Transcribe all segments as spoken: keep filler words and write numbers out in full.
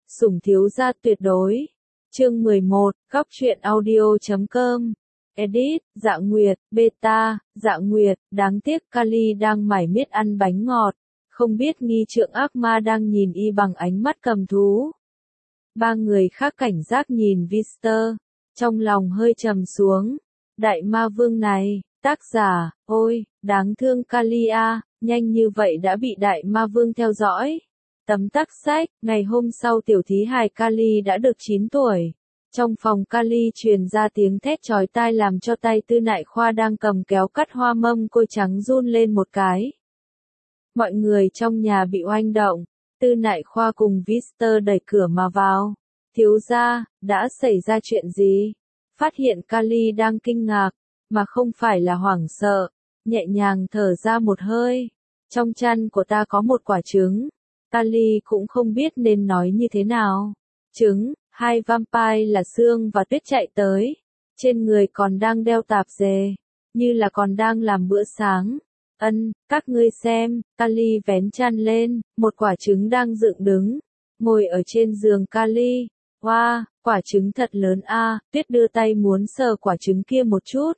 Sủng thiếu gia tuyệt đối. Chương mười một, góc truyện audio chấm com. Edit, Dạ Nguyệt, beta, Dạ Nguyệt, đáng tiếc Kali đang mải miết ăn bánh ngọt, không biết nghi trượng ác ma đang nhìn y bằng ánh mắt cầm thú. Ba người khác cảnh giác nhìn Vister, trong lòng hơi trầm xuống. Đại ma vương này, tác giả, ôi, đáng thương Kali a, nhanh như vậy đã bị đại ma vương theo dõi. Tấm tắc sách, ngày hôm sau tiểu thí hài Kali đã được chín tuổi. Trong phòng Kali truyền ra tiếng thét chói tai làm cho tay Tư Nại Khoa đang cầm kéo cắt hoa mâm côi trắng run lên một cái. Mọi người trong nhà bị oanh động, Tư Nại Khoa cùng Vister đẩy cửa mà vào. Thiếu gia, đã xảy ra chuyện gì? Phát hiện Kali đang kinh ngạc, mà không phải là hoảng sợ, nhẹ nhàng thở ra một hơi. Trong chăn của ta có một quả trứng. Kali cũng không biết nên nói như thế nào. Trứng, hai vampire là Sương và Tuyết chạy tới. Trên người còn đang đeo tạp dề, như là còn đang làm bữa sáng. Ân, các ngươi xem, Kali vén chăn lên, một quả trứng đang dựng đứng, ngồi ở trên giường Kali. Wow, quả trứng thật lớn a. Tuyết đưa tay muốn sờ quả trứng kia một chút.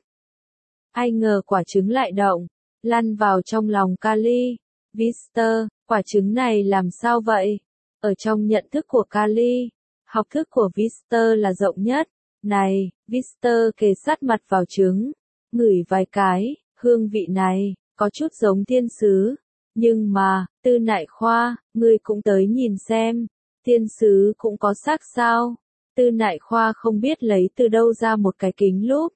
Ai ngờ quả trứng lại động, lăn vào trong lòng Kali. Vister, quả trứng này làm sao vậy? Ở trong nhận thức của Kali, học thức của Vister là rộng nhất. Này, Vister kề sát mặt vào trứng, ngửi vài cái, hương vị này, có chút giống thiên sứ. Nhưng mà, Tư Nại Khoa, ngươi cũng tới nhìn xem, thiên sứ cũng có xác sao? Tư Nại Khoa không biết lấy từ đâu ra một cái kính lúp.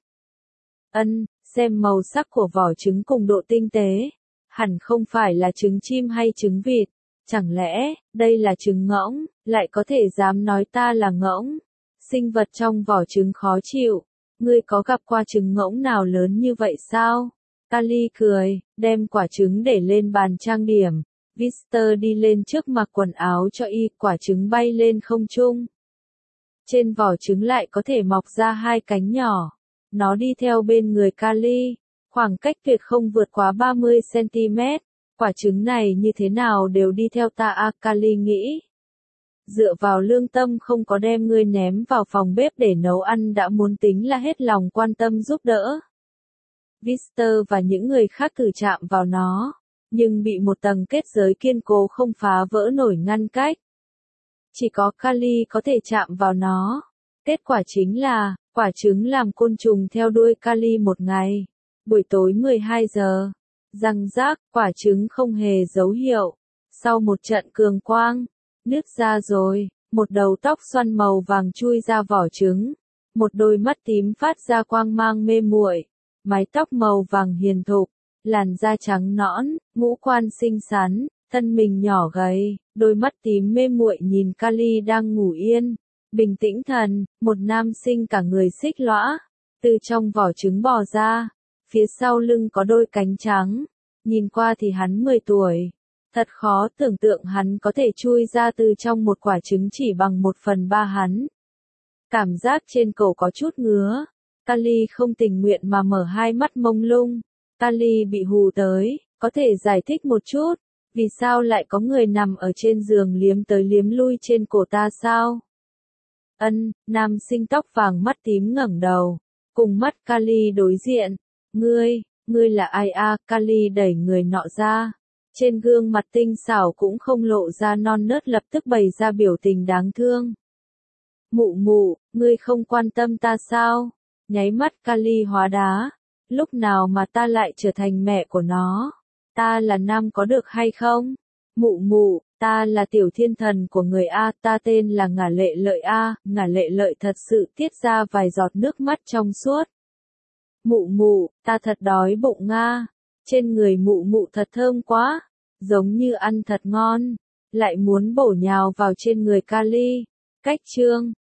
Ân, xem màu sắc của vỏ trứng cùng độ tinh tế. Hẳn không phải là trứng chim hay trứng vịt. Chẳng lẽ, đây là trứng ngỗng, lại có thể dám nói ta là ngỗng? Sinh vật trong vỏ trứng khó chịu. Ngươi có gặp qua trứng ngỗng nào lớn như vậy sao? Kali cười, đem quả trứng để lên bàn trang điểm. Vister đi lên trước mặc quần áo cho y, quả trứng bay lên không trung. Trên vỏ trứng lại có thể mọc ra hai cánh nhỏ. Nó đi theo bên người Kali. Khoảng cách tuyệt không vượt quá ba mươi xăng-ti-mét, quả trứng này như thế nào đều đi theo ta a, Kali nghĩ. Dựa vào lương tâm không có đem ngươi ném vào phòng bếp để nấu ăn đã muốn tính là hết lòng quan tâm giúp đỡ. Vister và những người khác thử chạm vào nó, nhưng bị một tầng kết giới kiên cố không phá vỡ nổi ngăn cách. Chỉ có Kali có thể chạm vào nó. Kết quả chính là, quả trứng làm côn trùng theo đuôi Kali một ngày. Buổi tối mười hai giờ, răng rác, quả trứng không hề dấu hiệu. Sau một trận cường quang, nứt ra rồi, một đầu tóc xoăn màu vàng chui ra vỏ trứng. Một đôi mắt tím phát ra quang mang mê muội, mái tóc màu vàng hiền thục, làn da trắng nõn, ngũ quan xinh xắn, thân mình nhỏ gầy, đôi mắt tím mê muội nhìn Kali đang ngủ yên. Bình tĩnh thần, một nam sinh cả người xích lõa, từ trong vỏ trứng bò ra. Phía sau lưng có đôi cánh trắng, nhìn qua thì hắn mười tuổi. Thật khó tưởng tượng hắn có thể chui ra từ trong một quả trứng chỉ bằng một phần ba hắn. Cảm giác trên cổ có chút ngứa. Kali không tình nguyện mà mở hai mắt mông lung. Kali bị hù tới, có thể giải thích một chút, vì sao lại có người nằm ở trên giường liếm tới liếm lui trên cổ ta sao? Ân, nam sinh tóc vàng mắt tím ngẩng đầu, cùng mắt Kali đối diện. Ngươi, ngươi là ai a? Kali đẩy người nọ ra. Trên gương mặt tinh xảo cũng không lộ ra non nớt lập tức bày ra biểu tình đáng thương. Mụ mụ, ngươi không quan tâm ta sao? Nháy mắt Kali hóa đá. Lúc nào mà ta lại trở thành mẹ của nó? Ta là nam có được hay không? Mụ mụ, ta là tiểu thiên thần của người A, ta tên là Ngả Lệ Lợi A. Ngả Lệ Lợi thật sự tiết ra vài giọt nước mắt trong suốt. Mụ mụ, ta thật đói bụng nga. Trên người mụ mụ thật thơm quá, giống như ăn thật ngon. Lại muốn bổ nhào vào trên người Kali. Cách chương